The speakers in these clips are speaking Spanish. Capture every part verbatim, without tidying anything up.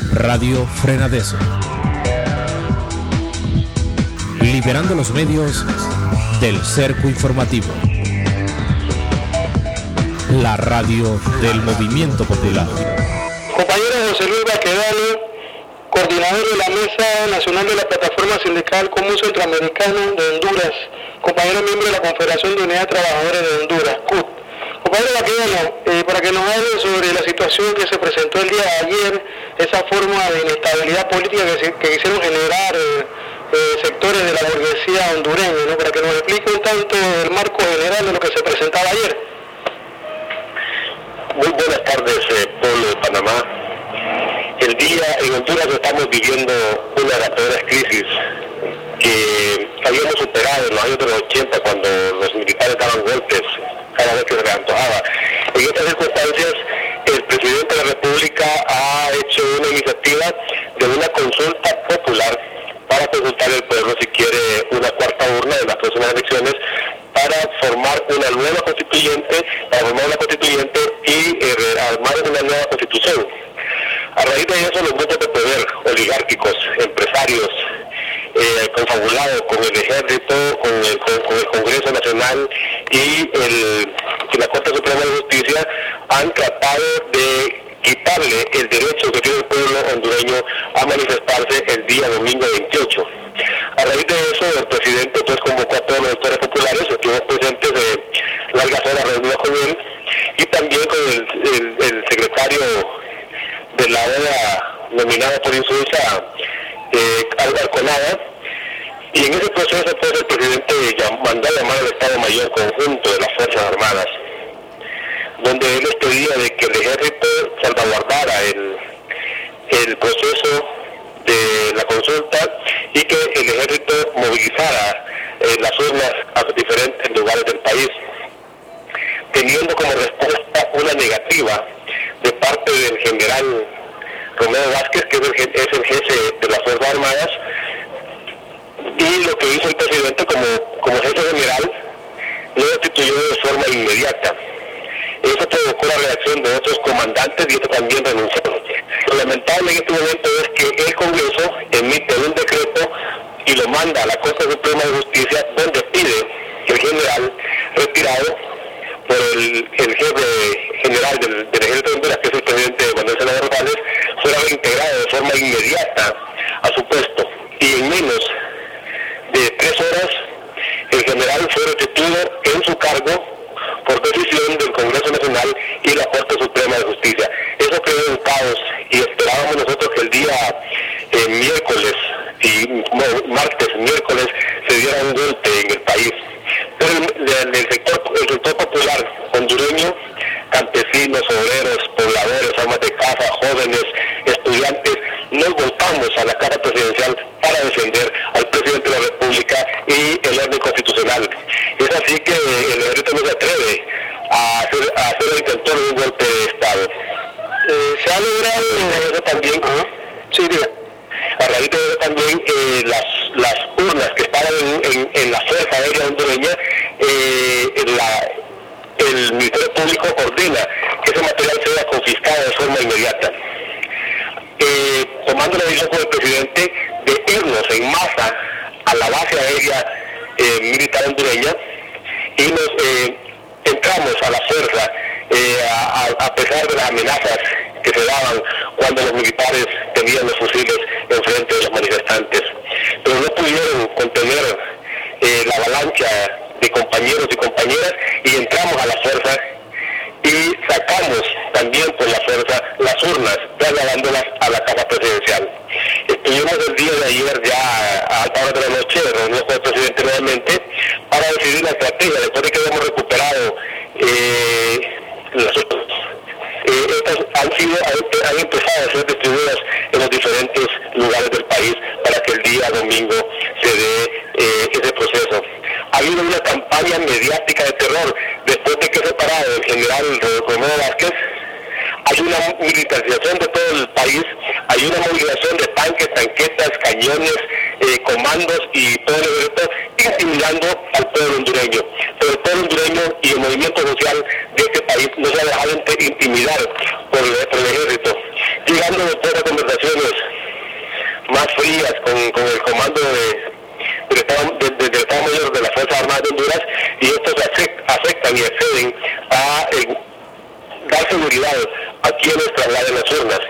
Radio Frenadeso. Liberando los medios del cerco informativo. La radio del movimiento popular. Compañero José Luis Baquedano, coordinador de la Mesa Nacional de la Plataforma Sindical Común Centroamericano de Honduras, compañero miembro de la Confederación de Unidad de Trabajadores de Honduras, C U T. Compañero Baquedano, eh, para que nos hable sobre la situación que se presentó el día de ayer, esa forma de inestabilidad política que, se, que quisieron generar eh, eh, sectores de la burguesía hondureña, ¿no? Para que nos explique un tanto el marco general de lo que se presentaba ayer. Muy buenas tardes, eh, pueblo de Panamá. El día en Honduras estamos viviendo una de las peores crisis que habíamos superado en los años de los ochenta, cuando los militares daban golpes cada vez que se les antojaba. En estas circunstancias, el presidente de la República ha hecho una iniciativa de una consulta popular para consultar al pueblo si quiere una cuarta urna en las próximas elecciones, para formar una nueva constituyente, para formar una constituyente y eh, armar una nueva constitución. A raíz de eso, los grupos de poder oligárquicos, empresarios, eh, confabulados con el ejército, con el, con, con el Congreso Nacional y, el, y la Corte Suprema de Justicia, han tratado de quitarle el derecho que tiene el pueblo hondureño a manifestarse el día domingo veintiocho. A raíz de eso, el presidente pues convocó a todos los sectores populares, estuvimos presentes de largas horas reunidos con él, y también con el, el, el secretario de la O E A nominado por Insulsa, eh, Alconada, y en ese proceso pues el presidente mandó a llamar al Estado Mayor Conjunto de las Fuerzas Armadas, donde él les pedía de que el ejército salvaguardara el, el proceso de la consulta y que el ejército movilizara eh, las urnas a diferentes lugares del país, teniendo como respuesta una negativa de parte del general Romeo Vázquez, que es el, es el jefe de las Fuerzas Armadas, y lo que hizo el presidente como, como jefe general lo destituyó de forma inmediata. Eso provocó la reacción de otros comandantes y esto también renunció. Lo lamentable en este momento es que el Congreso emite un decreto y lo manda a la Corte Suprema de Justicia, donde pide que el general retirado por el, el jefe general del, del ejército de Honduras, que es el presidente Manuel Zelaya Rosales, fuera reintegrado de forma inmediata a su puesto. Y en menos de tres horas, el general fue restituido en su cargo por decisión del Congreso Nacional y la Corte Suprema de Justicia. Eso creó un caos y esperábamos nosotros que el día eh, miércoles y no, martes, miércoles, se diera un golpe en el país. Pero el, el, sector, el sector popular hondureño, campesinos, obreros, pobladores, amas de casa, jóvenes, estudiantes, nos volcamos a la Casa Presidencial para defender al presidente de la República y el orden constitucional. Es así que el ejército no se atreve a hacer, a hacer el intento de un golpe de Estado. Eh, se ha logrado en eso también, ¿no? Sí, diga. A raíz de eso también eh, las, las urnas que estaban en, en, en la Fuerza Aérea hondureña, eh, la, el Ministerio Público ordena que ese material sea confiscado de forma inmediata. Eh, tomando la decisión con el presidente de irnos en masa a la base aérea eh, militar hondureña y nos eh, entramos a la fuerza eh, a, a pesar de las amenazas que se daban cuando los militares tenían los fusiles enfrente de los manifestantes. Pero no pudieron contener eh, la avalancha de compañeros y compañeras y entramos a la fuerza y sacamos también por la fuerza las urnas, trasladándolas a la Casa Presidencial. Estuvimos el día de ayer ya a alta hora de la noche reunidos con el presidente nuevamente para decidir la estrategia, después de que hemos recuperado eh, las urnas. Eh, estas han sido, han, han empezado a ser distribuidas en los diferentes lugares del país para que el día domingo se dé eh, ese proceso. Ha habido una campaña mediática de terror después de que separado el general Romeo Vázquez. Hay una militarización de todo el país, hay una movilización de tanques, tanquetas, cañones, eh, comandos y todo el ejército intimidando al pueblo hondureño. Pero el pueblo hondureño y el movimiento social de este país no se ha dejado intimidar por el, por el ejército. llegando después de conversaciones más frías con, con el comando de, del, Estado, de, de, del Estado Mayor de las Fuerzas Armadas de Honduras, y estos afectan y acceden a eh, dar seguridad a quienes trasladen las urnas.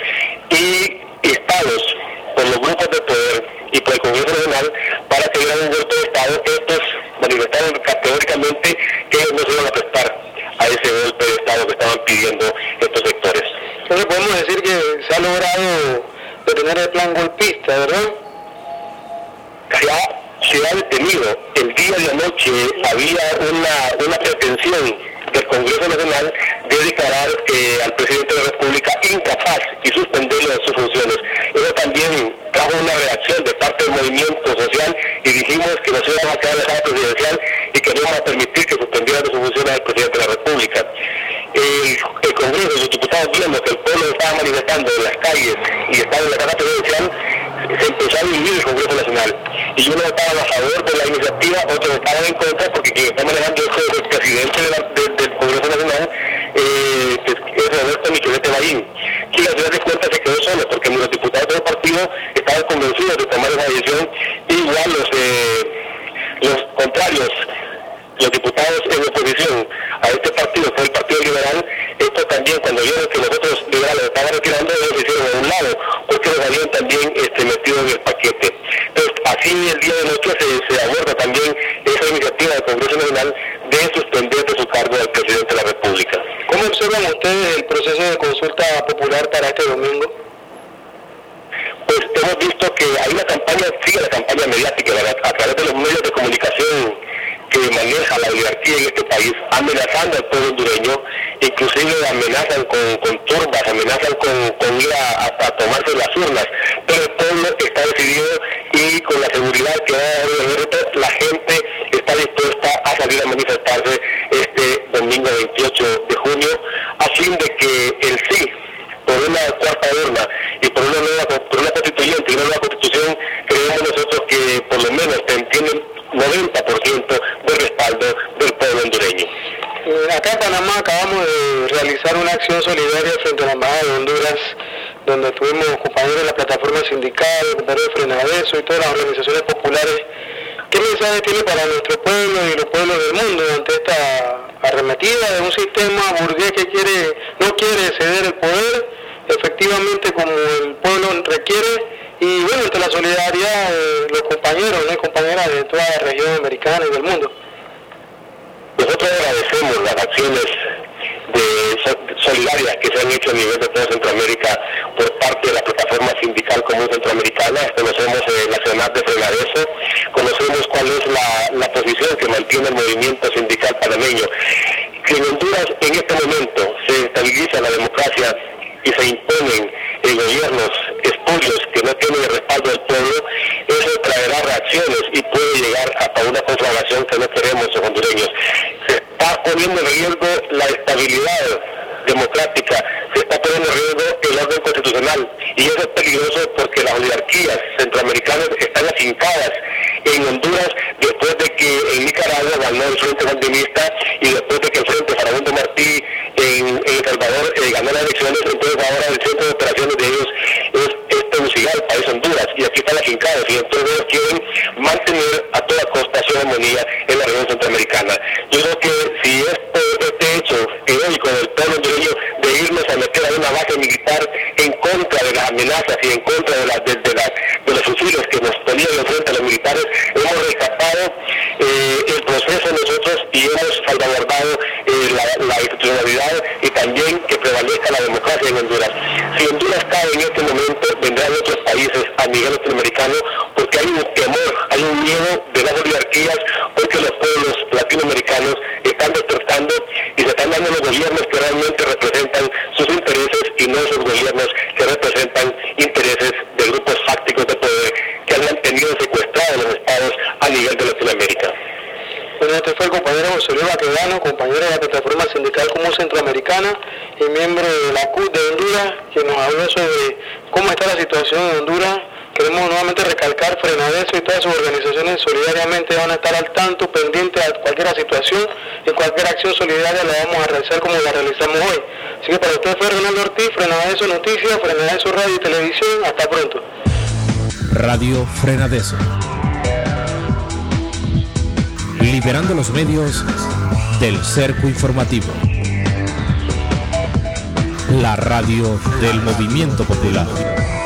Y estados por los grupos de poder y por el Congreso Nacional para que hubiera un golpe de Estado, estos manifestaron categóricamente que ellos no se iban a prestar a ese golpe de Estado que estaban pidiendo estos sectores. Entonces podemos decir que se ha logrado detener el plan golpista, ¿verdad? Se ha, se ha detenido. El día de anoche había una, una pretensión del Congreso Nacional de declarar eh, al presidente de la República incapaz y suspenderlo de sus funciones. Eso también trajo una reacción de parte del movimiento social y dijimos que nos íbamos a quedar en la sala presidencial y que no íbamos a permitir que suspendieran de sus funciones al presidente de la República. El, el Congreso y los diputados, viendo que el pueblo estaba manifestando en las calles y estaba en la sala presidencial, se empezó a dividir el Congreso Nacional. Y unos estaban a favor de la iniciativa, otros estaban en contra, porque quien está manejando eso es el presidente de la, de, del Congreso Nacional, eh, es Roberto Michel Bayín, quien al final de cuentas se quedó solo, porque los diputados del partido estaban convencidos de tomar esa decisión, igual los, eh, los contrarios, los diputados en oposición a este partido, fue el Partido Liberal. Esto también, cuando vieron que los otros liberales estaban retirando, ellos se hicieron a un lado, porque los habían también este, metido en el paquete. Entonces, así el día de noche se, se aborda también esa iniciativa del Congreso Nacional de suspender de su cargo al presidente de la República. ¿Cómo observan ustedes el proceso de consulta popular para este domingo? Pues hemos visto que hay una campaña, sigue la campaña mediática, ¿verdad?, a través de los medios de comunicación que maneja la oligarquía en este país, amenazando al pueblo hondureño, inclusive amenazan con, con turbas, amenazan con, con ir a, a, a tomarse las urnas, pero el pueblo está decidido y con la seguridad que va a dar el ejército, la gente está dispuesta a salir a manifestarse este domingo veintiocho de junio, a fin de que el sí por una cuarta urna y por una nueva por una constituyente y una nueva constitución, creemos nosotros que por lo menos te entienden noventa por ciento de respaldo del pueblo hondureño. Acá en Panamá acabamos de realizar una acción solidaria frente a la Embajada de Honduras, donde tuvimos compañeros de la plataforma sindical, compañeros de Frenadeso y todas las organizaciones populares. ¿Qué mensaje tiene para nuestro pueblo y los pueblos del mundo ante esta arremetida de un sistema burgués que quiere no quiere ceder el poder efectivamente como el pueblo requiere? Y bueno, ante la solidaridad de los compañeros ¿no? y compañeras de toda la región americana y del mundo. Nosotros agradecemos las acciones de solidarias que se han hecho a nivel de toda Centroamérica por parte de la plataforma sindical común centroamericana. Conocemos eh, la CENAP de Frenadeso, conocemos cuál es la, la posición que mantiene el movimiento sindical panameño. Si en Honduras en este momento se estabiliza la democracia y se imponen eh, gobiernos espurios que no tienen el respaldo del pueblo, eso traerá reacciones y puede llegar hasta una conflagración que no queremos los hondureños. Se está poniendo en riesgo la estabilidad democrática, se está poniendo en riesgo el orden constitucional, y eso es peligroso porque las oligarquías centroamericanas están afincadas en Honduras después de que en Nicaragua ganó el Frente Sandinista y después de que el Frente Farabundo Martí en, en El Salvador eh, ganó las elecciones. Entonces ahora el centro de operaciones de ellos es, es Tegucigalpa, es Honduras, y aquí están afincados, y entonces ellos quieren mantener a toda costa su hegemonía en la región centroamericana. Yo creo que si este, este hecho heroico del pueblo hondureño de irnos a meter a una base militar en contra de las amenazas y en contra de, la, de, de, la, de los fusiles que nos ponían enfrente a los militares, hemos rescatado eh, el proceso nosotros y hemos salvaguardado eh, la, la institucionalidad y también que prevalezca la democracia en Honduras. Si Honduras cae en este momento, vendrán otros países a nivel latinoamericano, porque hay un temor, hay un miedo de las oligarquías, porque los pueblos latinoamericanos están despertando y se están dando los gobiernos que realmente representan sus intereses y no esos gobiernos que representan intereses de grupos fácticos de poder que han mantenido secuestrados los estados a nivel de Latinoamérica. Bueno, este fue el compañero José Luis Baquedano, compañero de la plataforma sindical común centroamericana y miembro de la C U T de Honduras, que nos habló sobre cómo está la situación en Honduras Queremos nuevamente recalcar, Frenadeso y todas sus organizaciones solidariamente van a estar al tanto, pendientes a cualquier situación y cualquier acción solidaria la vamos a realizar como la realizamos hoy. Así que para usted fue Ronaldo Ortiz, Frenadeso Noticias, Frenadeso Radio y Televisión, hasta pronto. Radio Frenadeso. Liberando los medios del cerco informativo. La radio del movimiento popular.